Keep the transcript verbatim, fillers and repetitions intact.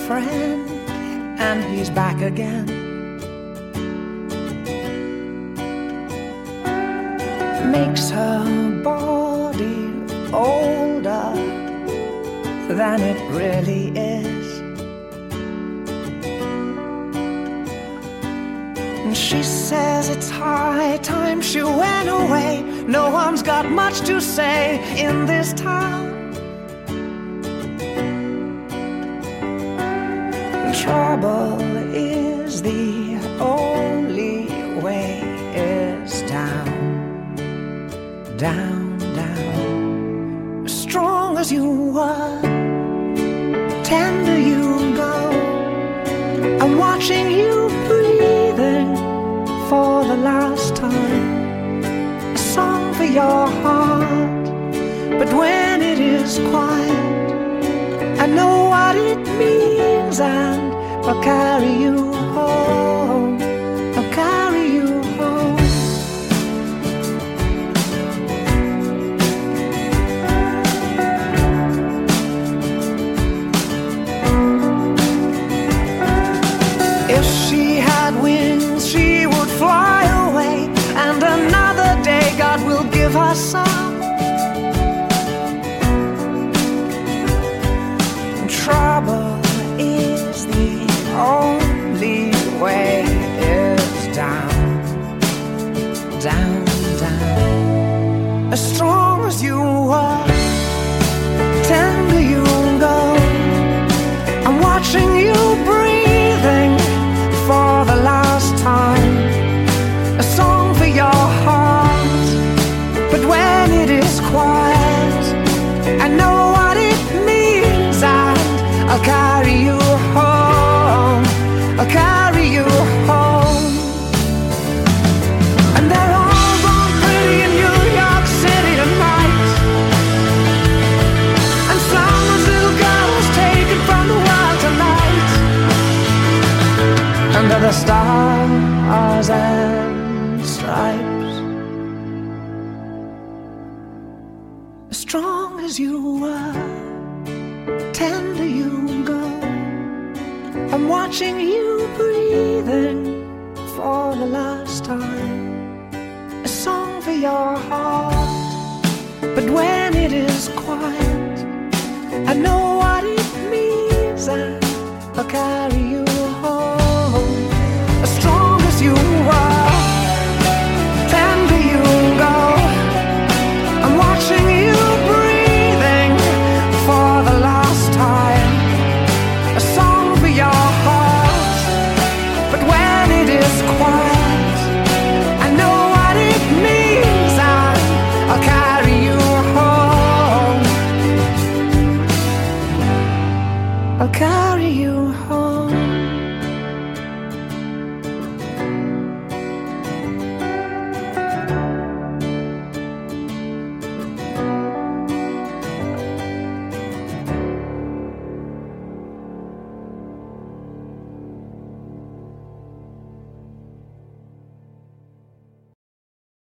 friend, and he's back again. Makes her body older than it really is. And she says it's high time she went away. No one's got much to say in this town. Trouble is the only way is down, down, down. As strong as you were, tender you go. I'm watching you breathing for the last time. A song for your heart, but when it is quiet, I know what it means, and I'll carry you home. I'll carry you home. If she had wings, she would fly away, and another day God will give her some. Trouble is the only way is down, down, down. As strong as you are, tender you go. I'm watching you breathing for the last time. A song for your heart, but when it is quiet, I know what it means, and I'll carry you home. I'll carry you home. And they're all born pretty in New York City tonight, and someone's little girl was taken from the world tonight. Under the stars and stripes, as strong as you were, tender you go. I'm watching you breathing for the last time. A song for your heart, but when it is quiet, I know what it means, and I'll carry you